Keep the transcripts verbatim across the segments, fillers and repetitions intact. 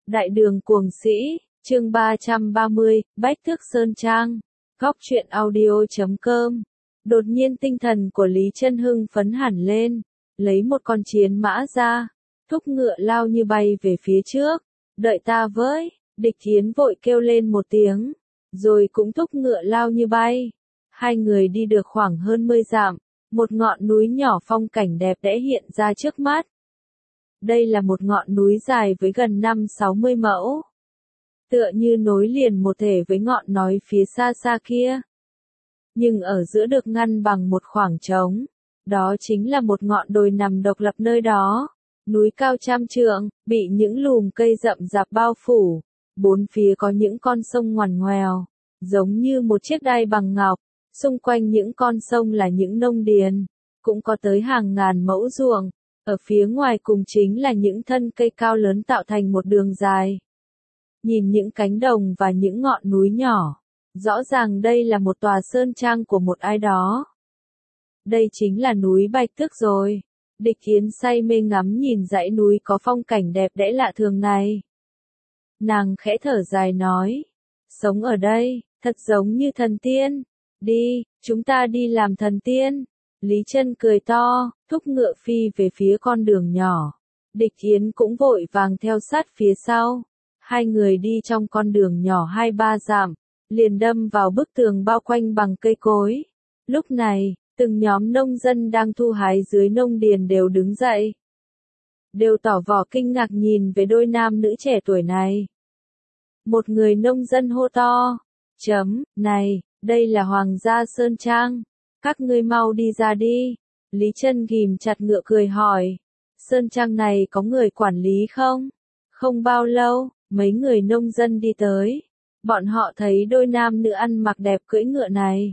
Đại đường cuồng sĩ, chương ba trăm ba mươi, Bách Thước Sơn Trang, góc truyện audio chấm com. Đột nhiên tinh thần của Lý Chân hưng phấn hẳn lên, lấy một con chiến mã ra, thúc ngựa lao như bay về phía trước. Đợi ta với, Địch Thiến vội kêu lên một tiếng, rồi cũng thúc ngựa lao như bay. Hai người đi được khoảng hơn mười dặm, một ngọn núi nhỏ phong cảnh đẹp đẽ hiện ra trước mắt. Đây là một ngọn núi dài với gần năm sáu mươi mẫu, tựa như nối liền một thể với ngọn núi phía xa xa kia. Nhưng ở giữa được ngăn bằng một khoảng trống, đó chính là một ngọn đồi nằm độc lập nơi đó. Núi cao trăm trượng, bị những lùm cây rậm rạp bao phủ, bốn phía có những con sông ngoằn ngoèo, giống như một chiếc đai bằng ngọc. Xung quanh những con sông là những nông điền, cũng có tới hàng ngàn mẫu ruộng. Ở phía ngoài cùng chính là những thân cây cao lớn tạo thành một đường dài. Nhìn những cánh đồng và những ngọn núi nhỏ, rõ ràng đây là một tòa sơn trang của một ai đó. Đây chính là núi Bạch Thước rồi. Địch Thiến say mê ngắm nhìn dãy núi có phong cảnh đẹp đẽ lạ thường này. Nàng khẽ thở dài nói, sống ở đây, thật giống như thần tiên. Đi, chúng ta đi làm thần tiên. Lý Chân cười to, thúc ngựa phi về phía con đường nhỏ. Địch Thiến cũng vội vàng theo sát phía sau. Hai người đi trong con đường nhỏ hai ba dặm, liền đâm vào bức tường bao quanh bằng cây cối. Lúc này, từng nhóm nông dân đang thu hái dưới nông điền đều đứng dậy. Đều tỏ vẻ kinh ngạc nhìn về đôi nam nữ trẻ tuổi này. Một người nông dân hô to, chấm, này, đây là Hoàng gia Sơn Trang. Các ngươi mau đi ra đi. Lý Chân ghim chặt ngựa cười hỏi, Sơn Trang này có người quản lý không? Không bao lâu, mấy người nông dân đi tới. Bọn họ thấy đôi nam nữ ăn mặc đẹp cưỡi ngựa này,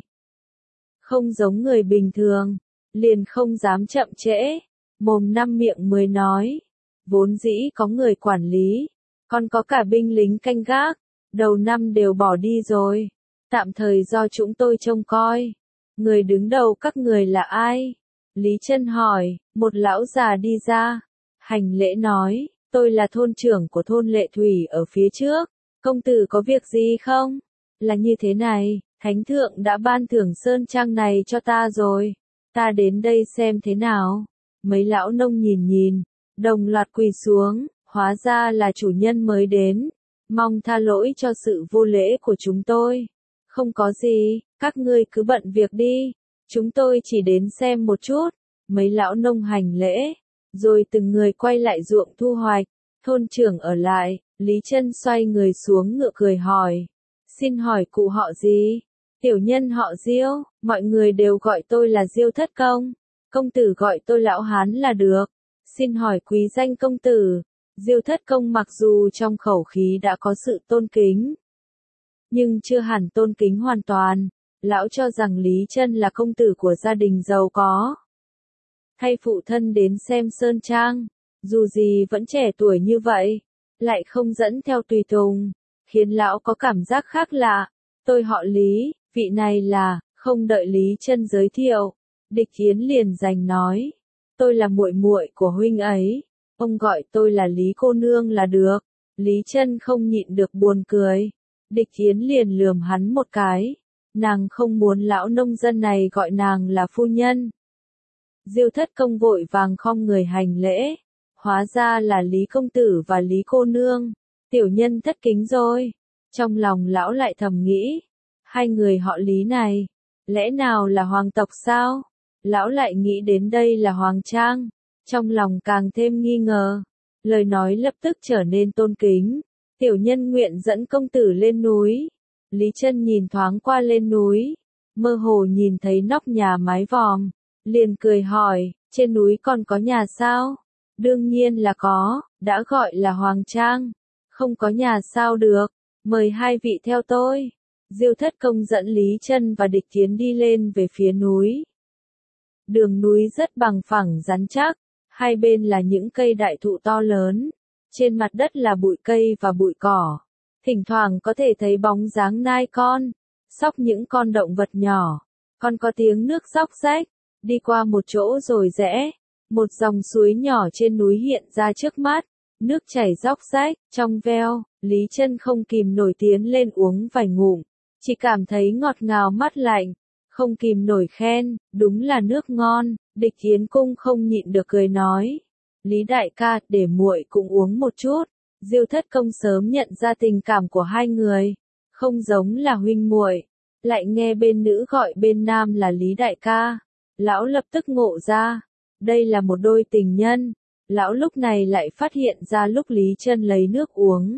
không giống người bình thường, liền không dám chậm trễ, mồm năm miệng mới nói, vốn dĩ có người quản lý, còn có cả binh lính canh gác, đầu năm đều bỏ đi rồi, tạm thời do chúng tôi trông coi. Người đứng đầu các người là ai? Lý Chân hỏi. Một lão già đi ra, hành lễ nói, tôi là thôn trưởng của thôn Lệ Thủy ở phía trước. Công tử có việc gì không? Là như thế này, Thánh thượng đã ban thưởng sơn trang này cho ta rồi. Ta đến đây xem thế nào. Mấy lão nông nhìn nhìn, đồng loạt quỳ xuống, hóa ra là chủ nhân mới đến. Mong tha lỗi cho sự vô lễ của chúng tôi. Không có gì, các ngươi cứ bận việc đi. Chúng tôi chỉ đến xem một chút. Mấy lão nông hành lễ, rồi từng người quay lại ruộng thu hoạch. Thôn trưởng ở lại, Lý Chân xoay người xuống ngựa cười hỏi. Xin hỏi cụ họ gì? Tiểu nhân họ Diêu, mọi người đều gọi tôi là Diêu thất công. Công tử gọi tôi lão hán là được. Xin hỏi quý danh công tử. Diêu thất công mặc dù trong khẩu khí đã có sự tôn kính, nhưng chưa hẳn tôn kính hoàn toàn. Lão cho rằng Lý Chân là công tử của gia đình giàu có, thay phụ thân đến xem sơn trang, dù gì vẫn trẻ tuổi như vậy, lại không dẫn theo tùy tùng, khiến lão có cảm giác khác lạ. Tôi họ Lý, vị này là, không đợi Lý Chân giới thiệu, Địch Thiến liền giành nói, tôi là muội muội của huynh ấy, ông gọi tôi là Lý cô nương là được. Lý Chân không nhịn được buồn cười, Địch Thiến liền lườm hắn một cái, nàng không muốn lão nông dân này gọi nàng là phu nhân. Diêu thất công vội vàng khom người hành lễ, hóa ra là Lý công tử và Lý cô nương, tiểu nhân thất kính rồi. Trong lòng lão lại thầm nghĩ, hai người họ Lý này, lẽ nào là hoàng tộc sao? Lão lại nghĩ đến đây là hoàng trang, trong lòng càng thêm nghi ngờ, lời nói lập tức trở nên tôn kính. Tiểu nhân nguyện dẫn công tử lên núi. Lý Chân nhìn thoáng qua lên núi, mơ hồ nhìn thấy nóc nhà mái vòm, liền cười hỏi, trên núi còn có nhà sao? Đương nhiên là có, đã gọi là hoàng trang, không có nhà sao được, mời hai vị theo tôi. Diêu thất công dẫn Lý Chân và Địch Thiến đi lên về phía núi. Đường núi rất bằng phẳng rắn chắc, hai bên là những cây đại thụ to lớn, trên mặt đất là bụi cây và bụi cỏ, thỉnh thoảng có thể thấy bóng dáng nai con, xóc những con động vật nhỏ, còn có tiếng nước róc rách. Đi qua một chỗ rồi rẽ, một dòng suối nhỏ trên núi hiện ra trước mắt, nước chảy róc rách, trong veo, Lý Chân không kìm nổi tiến lên uống vài ngụm, chỉ cảm thấy ngọt ngào mát lạnh, không kìm nổi khen, đúng là nước ngon. Địch Yến Cung không nhịn được cười nói, Lý đại ca, để muội cũng uống một chút. Diêu Thất Công sớm nhận ra tình cảm của hai người, không giống là huynh muội, lại nghe bên nữ gọi bên nam là Lý đại ca, lão lập tức ngộ ra, đây là một đôi tình nhân. Lão lúc này lại phát hiện ra lúc Lý Chân lấy nước uống,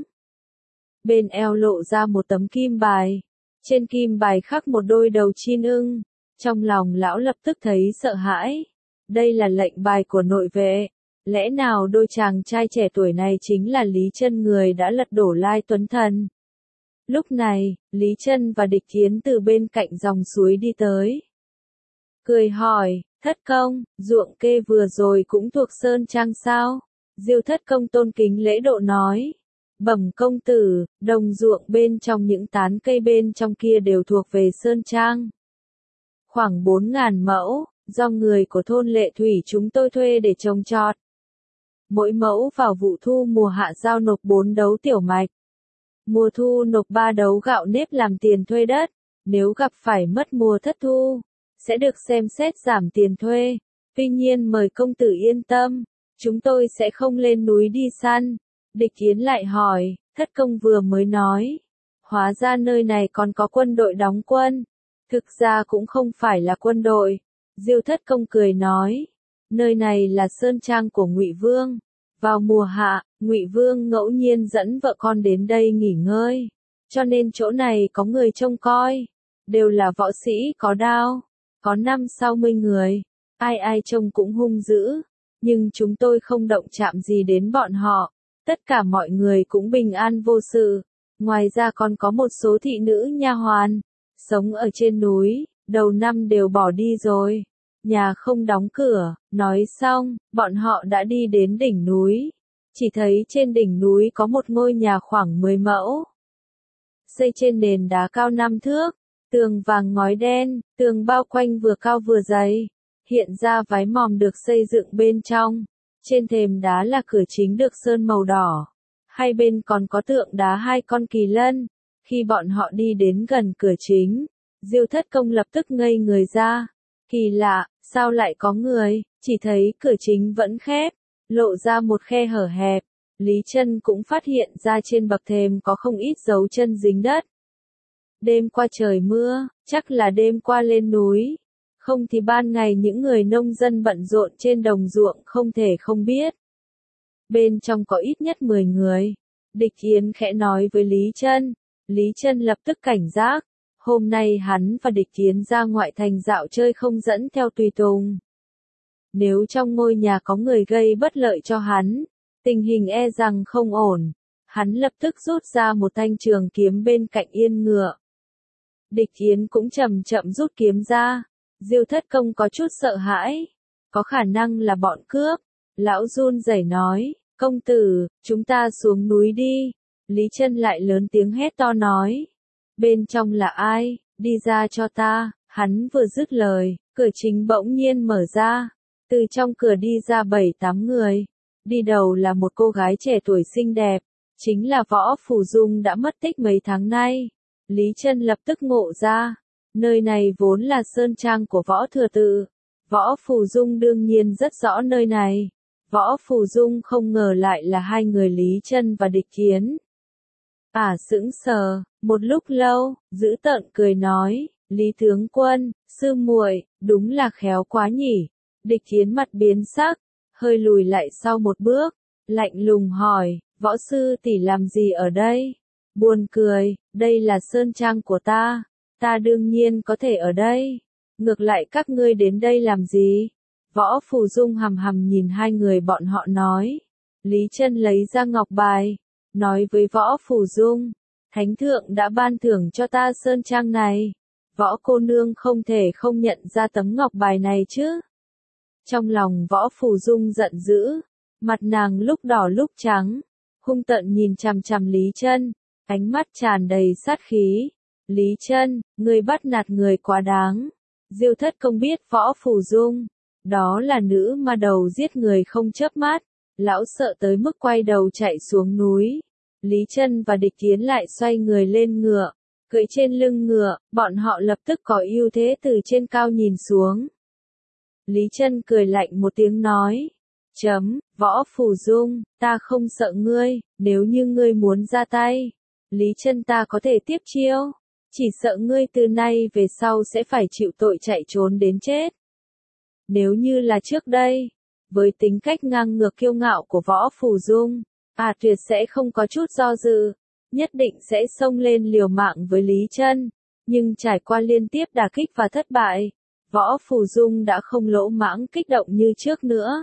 bên eo lộ ra một tấm kim bài, trên kim bài khắc một đôi đầu chim ưng, trong lòng lão lập tức thấy sợ hãi, đây là lệnh bài của nội vệ, lẽ nào đôi chàng trai trẻ tuổi này chính là Lý Chân người đã lật đổ Lai Tuấn Thần. Lúc này, Lý Chân và Địch Yến từ bên cạnh dòng suối đi tới, cười hỏi, Thất Công, ruộng kê vừa rồi cũng thuộc Sơn Trang sao? Diêu Thất Công tôn kính lễ độ nói, bẩm công tử, đồng ruộng bên trong những tán cây bên trong kia đều thuộc về Sơn Trang. Khoảng bốn ngàn mẫu, do người của thôn Lệ Thủy chúng tôi thuê để trồng trọt. Mỗi mẫu vào vụ thu mùa hạ giao nộp bốn đấu tiểu mạch. Mùa thu nộp ba đấu gạo nếp làm tiền thuê đất, nếu gặp phải mất mùa thất thu, sẽ được xem xét giảm tiền thuê. Tuy nhiên mời công tử yên tâm, chúng tôi sẽ không lên núi đi săn. Địch Yến lại hỏi, Thất Công vừa mới nói, hóa ra nơi này còn có quân đội đóng quân. Thực ra cũng không phải là quân đội. Diêu Thất Công cười nói, nơi này là sơn trang của Ngụy Vương. Vào mùa hạ, Ngụy Vương ngẫu nhiên dẫn vợ con đến đây nghỉ ngơi, cho nên chỗ này có người trông coi, đều là võ sĩ có đao, có năm sáu mươi người, ai ai trông cũng hung dữ, nhưng chúng tôi không động chạm gì đến bọn họ, tất cả mọi người cũng bình an vô sự. Ngoài ra còn có một số thị nữ nha hoàn, sống ở trên núi, đầu năm đều bỏ đi rồi, nhà không đóng cửa. Nói xong, bọn họ đã đi đến đỉnh núi, chỉ thấy trên đỉnh núi có một ngôi nhà khoảng mười mẫu, xây trên nền đá cao năm thước, tường vàng ngói đen, tường bao quanh vừa cao vừa dày, hiện ra vái mòm được xây dựng bên trong, trên thềm đá là cửa chính được sơn màu đỏ, hai bên còn có tượng đá hai con kỳ lân. Khi bọn họ đi đến gần cửa chính, Diêu Thất Công lập tức ngây người ra, kỳ lạ, sao lại có người? Chỉ thấy cửa chính vẫn khép, lộ ra một khe hở hẹp. Lý Chân cũng phát hiện ra trên bậc thềm có không ít dấu chân dính đất. Đêm qua trời mưa, chắc là đêm qua lên núi. Không thì ban ngày những người nông dân bận rộn trên đồng ruộng không thể không biết. Bên trong có ít nhất mười người. Địch Yến khẽ nói với Lý Chân. Lý Chân lập tức cảnh giác. Hôm nay hắn và Địch Yến ra ngoại thành dạo chơi không dẫn theo tùy tùng. Nếu trong ngôi nhà có người gây bất lợi cho hắn, tình hình e rằng không ổn. Hắn lập tức rút ra một thanh trường kiếm bên cạnh yên ngựa. Địch Yến cũng chậm chậm rút kiếm ra. Diêu Thất Công có chút sợ hãi. Có khả năng là bọn cướp. Lão run rẩy nói, công tử, chúng ta xuống núi đi. Lý Chân lại lớn tiếng hét to nói, bên trong là ai, đi ra cho ta. Hắn vừa dứt lời, cửa chính bỗng nhiên mở ra. Từ trong cửa đi ra bảy tám người. Đi đầu là một cô gái trẻ tuổi xinh đẹp, chính là Võ Phù Dung đã mất tích mấy tháng nay. Lý Chân lập tức ngộ ra, nơi này vốn là sơn trang của Võ Thừa Tự. Võ Phù Dung đương nhiên rất rõ nơi này. Võ Phù Dung không ngờ lại là hai người Lý Chân và Địch Yến. Ả sững sờ, một lúc lâu, dữ tợn cười nói, Lý tướng quân, sư muội, đúng là khéo quá nhỉ. Địch Yến mặt biến sắc, hơi lùi lại sau một bước, lạnh lùng hỏi, võ sư tỷ làm gì ở đây? Buồn cười, đây là sơn trang của ta, ta đương nhiên có thể ở đây. Ngược lại các ngươi đến đây làm gì? Võ Phù Dung hằm hằm nhìn hai người bọn họ nói. Lý Chân lấy ra ngọc bài, nói với Võ Phù Dung, Thánh thượng đã ban thưởng cho ta sơn trang này. Võ cô nương không thể không nhận ra tấm ngọc bài này chứ? Trong lòng Võ Phù Dung giận dữ, mặt nàng lúc đỏ lúc trắng, hung tợn nhìn chằm chằm Lý Chân, ánh mắt tràn đầy sát khí. Lý Chân, ngươi bắt nạt người quá đáng. Diêu Thất Công biết Võ Phù Dung, đó là nữ ma đầu giết người không chớp mắt, Lão sợ tới mức quay đầu chạy xuống núi. Lý Chân và Địch Thiến lại xoay người lên ngựa. Cưỡi trên lưng ngựa, bọn họ lập tức có ưu thế từ trên cao nhìn xuống. Lý Chân cười lạnh một tiếng nói. Chấm, Võ Phù Dung, ta không sợ ngươi, nếu như ngươi muốn ra tay. Lý Chân ta có thể tiếp chiêu. Chỉ sợ ngươi từ nay về sau sẽ phải chịu tội chạy trốn đến chết. Nếu như là trước đây, với tính cách ngang ngược kiêu ngạo của Võ Phù Dung, à tuyệt sẽ không có chút do dự, nhất định sẽ xông lên liều mạng với Lý Chân. Nhưng trải qua liên tiếp đả kích và thất bại, Võ Phù Dung đã không lỗ mãng kích động như trước nữa.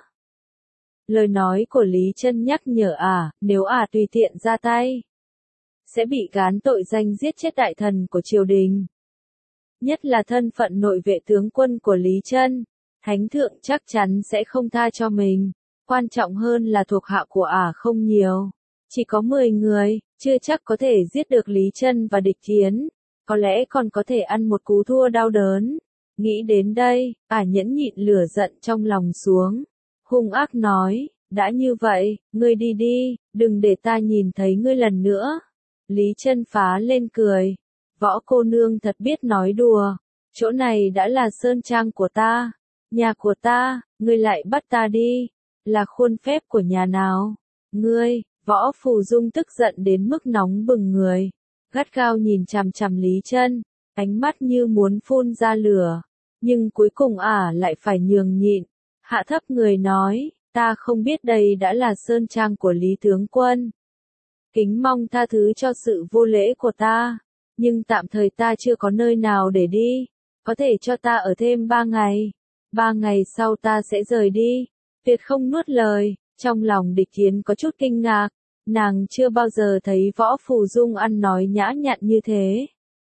Lời nói của Lý Chân nhắc nhở à, nếu à tùy tiện ra tay, sẽ bị gán tội danh giết chết đại thần của triều đình. Nhất là thân phận nội vệ tướng quân của Lý Chân, Thánh thượng chắc chắn sẽ không tha cho mình. Quan trọng hơn là thuộc hạ của ả không nhiều, chỉ có mười người, chưa chắc có thể giết được Lý Chân và Địch Thiến, có lẽ còn có thể ăn một cú thua đau đớn. Nghĩ đến đây, ả nhẫn nhịn lửa giận trong lòng xuống, hung ác nói, đã như vậy, ngươi đi đi, đừng để ta nhìn thấy ngươi lần nữa. Lý Chân phá lên cười, Võ cô nương thật biết nói đùa, chỗ này đã là sơn trang của ta, nhà của ta, ngươi lại bắt ta đi, là khuôn phép của nhà nào? Ngươi, Võ Phù Dung tức giận đến mức nóng bừng người, gắt gao nhìn chằm chằm Lý Chân, ánh mắt như muốn phun ra lửa, nhưng cuối cùng ả lại phải nhường nhịn, hạ thấp người nói, ta không biết đây đã là sơn trang của Lý tướng quân. Kính mong tha thứ cho sự vô lễ của ta, nhưng tạm thời ta chưa có nơi nào để đi, có thể cho ta ở thêm ba ngày, ba ngày sau ta sẽ rời đi. Tuyệt không nuốt lời, trong lòng Địch Thiến có chút kinh ngạc, nàng chưa bao giờ thấy Võ Phù Dung ăn nói nhã nhặn như thế.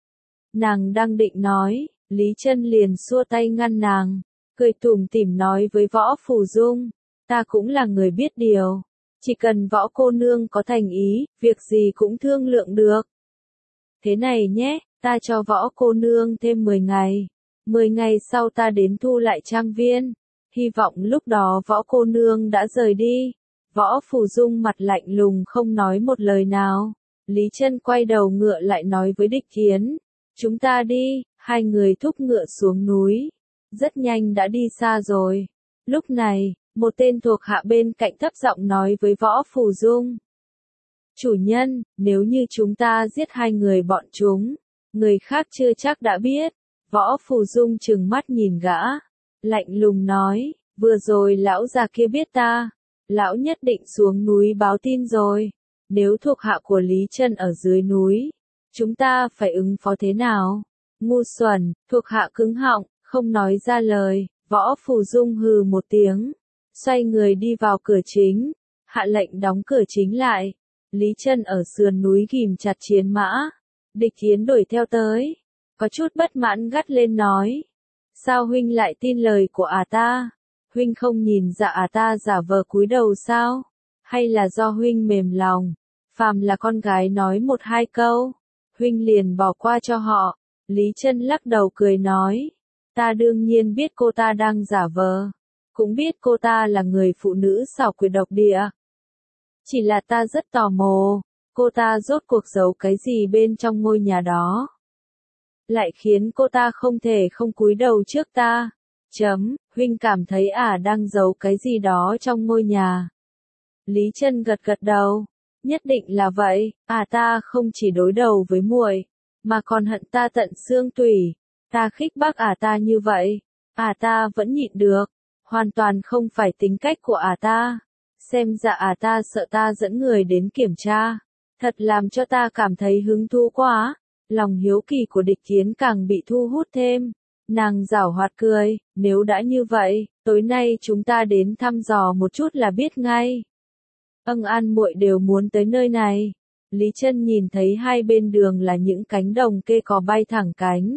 Nàng đang định nói, Lý Chân liền xua tay ngăn nàng, cười tủm tỉm nói với Võ Phù Dung, ta cũng là người biết điều, chỉ cần Võ cô nương có thành ý, việc gì cũng thương lượng được. Thế này nhé, ta cho Võ cô nương thêm mười ngày, mười ngày sau ta đến thu lại trang viên. Hy vọng lúc đó Võ cô nương đã rời đi. Võ Phù Dung mặt lạnh lùng không nói một lời nào. Lý Chân quay đầu ngựa lại nói với Địch Thiến, chúng ta đi. Hai người thúc ngựa xuống núi, rất nhanh đã đi xa rồi. Lúc này, một tên thuộc hạ bên cạnh thấp giọng nói với Võ Phù Dung, chủ nhân, nếu như chúng ta giết hai người bọn chúng, người khác chưa chắc đã biết. Võ Phù Dung trừng mắt nhìn gã, lạnh lùng nói, vừa rồi lão già kia biết ta, lão nhất định xuống núi báo tin rồi. Nếu thuộc hạ của Lý Chân ở dưới núi, chúng ta phải ứng phó thế nào? Ngu xuẩn, thuộc hạ cứng họng, không nói ra lời. Võ Phù Dung hừ một tiếng, xoay người đi vào cửa chính, hạ lệnh đóng cửa chính lại. Lý Chân ở sườn núi ghìm chặt chiến mã, Địch Thiến đuổi theo tới, có chút bất mãn gắt lên nói, sao huynh lại tin lời của ả ta? Huynh không nhìn ra ả ta giả vờ cúi đầu sao? Hay là do huynh mềm lòng? Phàm là con gái nói một hai câu, huynh liền bỏ qua cho họ. Lý Chân lắc đầu cười nói, ta đương nhiên biết cô ta đang giả vờ, cũng biết cô ta là người phụ nữ xảo quyệt độc địa. Chỉ là ta rất tò mò, cô ta rốt cuộc giấu cái gì bên trong ngôi nhà đó? Lại khiến cô ta không thể không cúi đầu trước ta. Chấm, huynh cảm thấy ả à đang giấu cái gì đó trong ngôi nhà. Lý Chân gật gật đầu, nhất định là vậy, à ta không chỉ đối đầu với muội, mà còn hận ta tận xương tủy. Ta khích bác ả à ta như vậy, ả à ta vẫn nhịn được, hoàn toàn không phải tính cách của ả à ta. Xem ra ả à ta sợ ta dẫn người đến kiểm tra, thật làm cho ta cảm thấy hứng thú quá. Lòng hiếu kỳ của Địch Thiến càng bị thu hút thêm. Nàng giảo hoạt cười, nếu đã như vậy, tối nay chúng ta đến thăm dò một chút là biết ngay. Ân An muội đều muốn tới nơi này. Lý Chân nhìn thấy hai bên đường là những cánh đồng kê cò bay thẳng cánh.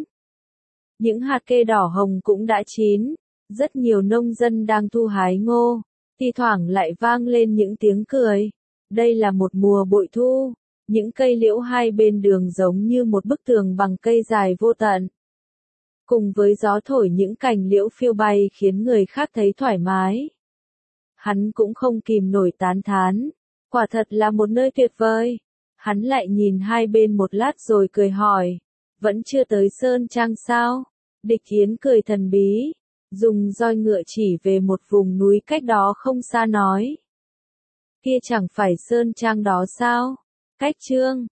Những hạt kê đỏ hồng cũng đã chín, rất nhiều nông dân đang thu hái ngô, thi thoảng lại vang lên những tiếng cười. Đây là một mùa bội thu, những cây liễu hai bên đường giống như một bức tường bằng cây dài vô tận. Cùng với gió thổi những cành liễu phiêu bay khiến người khác thấy thoải mái. Hắn cũng không kìm nổi tán thán. Quả thật là một nơi tuyệt vời. Hắn lại nhìn hai bên một lát rồi cười hỏi. Vẫn chưa tới Sơn Trang sao? Địch Yến cười thần bí. Dùng roi ngựa chỉ về một vùng núi cách đó không xa nói. Kia chẳng phải Sơn Trang đó sao? Cách Trương,